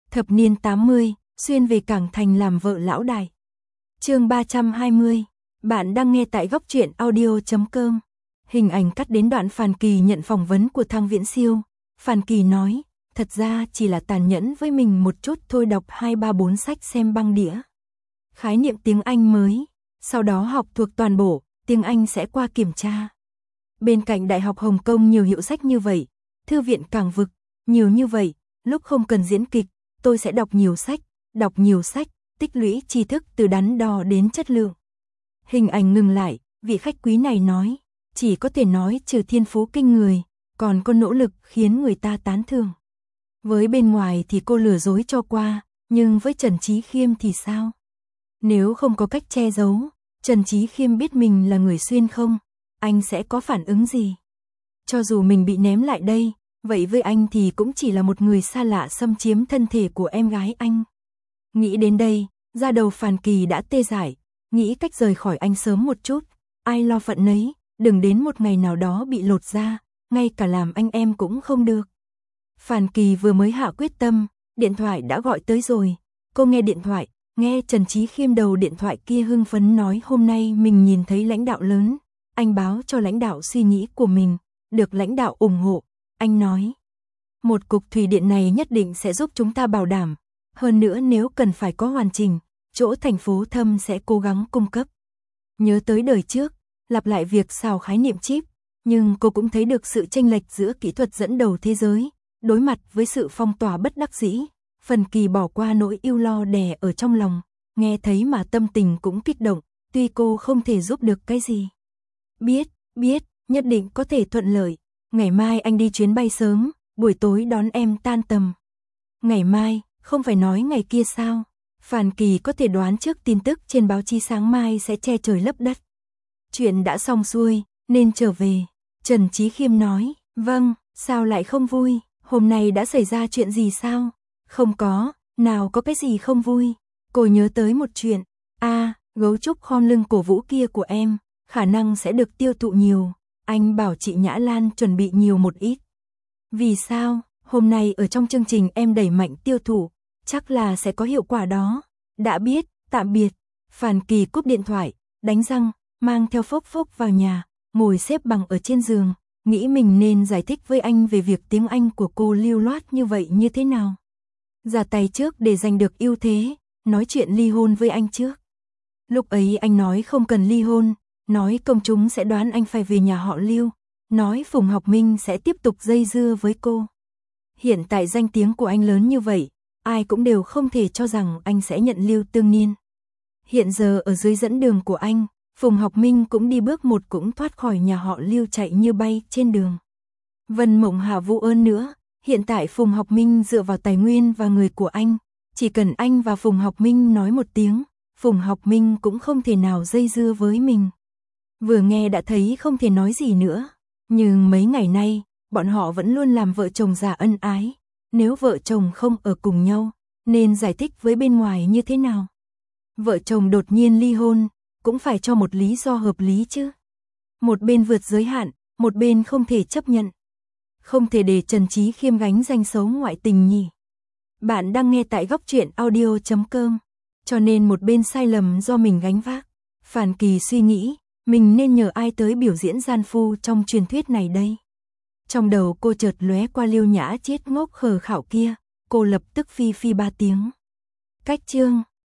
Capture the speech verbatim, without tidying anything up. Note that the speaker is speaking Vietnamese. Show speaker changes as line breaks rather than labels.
Thập niên tám mươi, xuyên về Cảng Thành làm vợ lão đại. Chương ba trăm hai mươi. Bạn đang nghe tại góc truyện audio chấm com. Hình ảnh cắt đến đoạn Phàn Kỳ nhận phỏng vấn của Thăng Viễn Siêu. Phàn Kỳ nói, thật ra chỉ là tàn nhẫn với mình một chút thôi, đọc hai ba bốn sách xem băng đĩa. Khái niệm tiếng Anh mới, sau đó học thuộc toàn bộ, tiếng Anh sẽ qua kiểm tra. Bên cạnh Đại học Hồng Kông nhiều hiệu sách như vậy, thư viện Cảng Vực, nhiều như vậy, lúc không cần diễn kịch, tôi sẽ đọc nhiều sách, đọc nhiều sách, tích lũy tri thức từ đắn đo đến chất lượng. Hình ảnh ngừng lại, vị khách quý này nói, chỉ có thể nói trừ thiên phú kinh người, còn có nỗ lực khiến người ta tán thưởng. Với bên ngoài thì cô lừa dối cho qua, nhưng với Trần Chí Khiêm thì sao? Nếu không có cách che giấu, Trần Chí Khiêm biết mình là người xuyên không, anh sẽ có phản ứng gì? Cho dù mình bị ném lại đây, vậy với anh thì cũng chỉ là một người xa lạ xâm chiếm thân thể của em gái anh. Nghĩ đến đây, da đầu Phàn Kỳ đã tê dại, nghĩ cách rời khỏi anh sớm một chút, ai lo phận nấy, đừng đến một ngày nào đó bị lột da, ngay cả làm anh em cũng không được. Phàn Kỳ vừa mới hạ quyết tâm, điện thoại đã gọi tới rồi, cô nghe điện thoại, nghe Trần Chí Khiêm đầu điện thoại kia hưng phấn nói hôm nay mình nhìn thấy lãnh đạo lớn, anh báo cho lãnh đạo suy nghĩ của mình, được lãnh đạo ủng hộ, anh nói. Một cục thủy điện này nhất định sẽ giúp chúng ta bảo đảm, hơn nữa nếu cần phải có hoàn chỉnh, chỗ thành phố Thâm sẽ cố gắng cung cấp. Nhớ tới đời trước, lặp lại việc xào khái niệm chip, nhưng cô cũng thấy được sự chênh lệch giữa kỹ thuật dẫn đầu thế giới, đối mặt với sự phong tỏa bất đắc dĩ, Phàn Kỳ bỏ qua nỗi ưu lo đè ở trong lòng, nghe thấy mà tâm tình cũng kích động, tuy cô không thể giúp được cái gì. Biết, biết, nhất định có thể thuận lợi, ngày mai anh đi chuyến bay sớm, buổi tối đón em tan tầm. Ngày mai, không phải nói ngày kia sao? Phàn Kỳ có thể đoán trước tin tức trên báo chí sáng mai sẽ che trời lấp đất. Chuyện đã xong xuôi, nên trở về. Trần Chí Khiêm nói, vâng, sao lại không vui, hôm nay đã xảy ra chuyện gì sao? Không có, nào có cái gì không vui. Cô nhớ tới một chuyện, a à, gấu trúc khom lưng cổ vũ kia của em, khả năng sẽ được tiêu thụ nhiều. Anh bảo chị Nhã Lan chuẩn bị nhiều một ít. Vì sao? Hôm nay ở trong chương trình em đẩy mạnh tiêu thụ, chắc là sẽ có hiệu quả đó. Đã biết, tạm biệt. Phàn Kỳ cúp điện thoại, đánh răng, mang theo Phốc Phốc vào nhà, ngồi xếp bằng ở trên giường, nghĩ mình nên giải thích với anh về việc tiếng Anh của cô lưu loát như vậy như thế nào. Ra tay trước để giành được ưu thế, nói chuyện ly hôn với anh trước. Lúc ấy anh nói không cần ly hôn, nói công chúng sẽ đoán anh phải về nhà họ Lưu, nói Phùng Học Minh sẽ tiếp tục dây dưa với cô. Hiện tại danh tiếng của anh lớn như vậy, ai cũng đều không thể cho rằng anh sẽ nhận Lưu Tương Niên. Hiện giờ ở dưới dẫn đường của anh, Phùng Học Minh cũng đi bước một cũng thoát khỏi nhà họ Lưu chạy như bay trên đường. Vân Mộng Hạ Vũ ơn nữa, hiện tại Phùng Học Minh dựa vào tài nguyên và người của anh, chỉ cần anh và Phùng Học Minh nói một tiếng, Phùng Học Minh cũng không thể nào dây dưa với mình. Vừa nghe đã thấy không thể nói gì nữa, nhưng mấy ngày nay, bọn họ vẫn luôn làm vợ chồng già ân ái, nếu vợ chồng không ở cùng nhau, nên giải thích với bên ngoài như thế nào? Vợ chồng đột nhiên ly hôn, cũng phải cho một lý do hợp lý chứ. Một bên vượt giới hạn, một bên không thể chấp nhận. Không thể để Trần Chí Khiêm gánh danh xấu ngoại tình nhỉ. Bạn đang nghe tại góc truyện audio chấm com, cho nên một bên sai lầm do mình gánh vác. Phàn Kỳ suy nghĩ, mình nên nhờ ai tới biểu diễn gian phu trong truyền thuyết này đây. Trong đầu cô chợt lóe qua Liêu Nhã Chiết ngốc khờ khảo kia, cô lập tức phi phi ba tiếng. Cách chương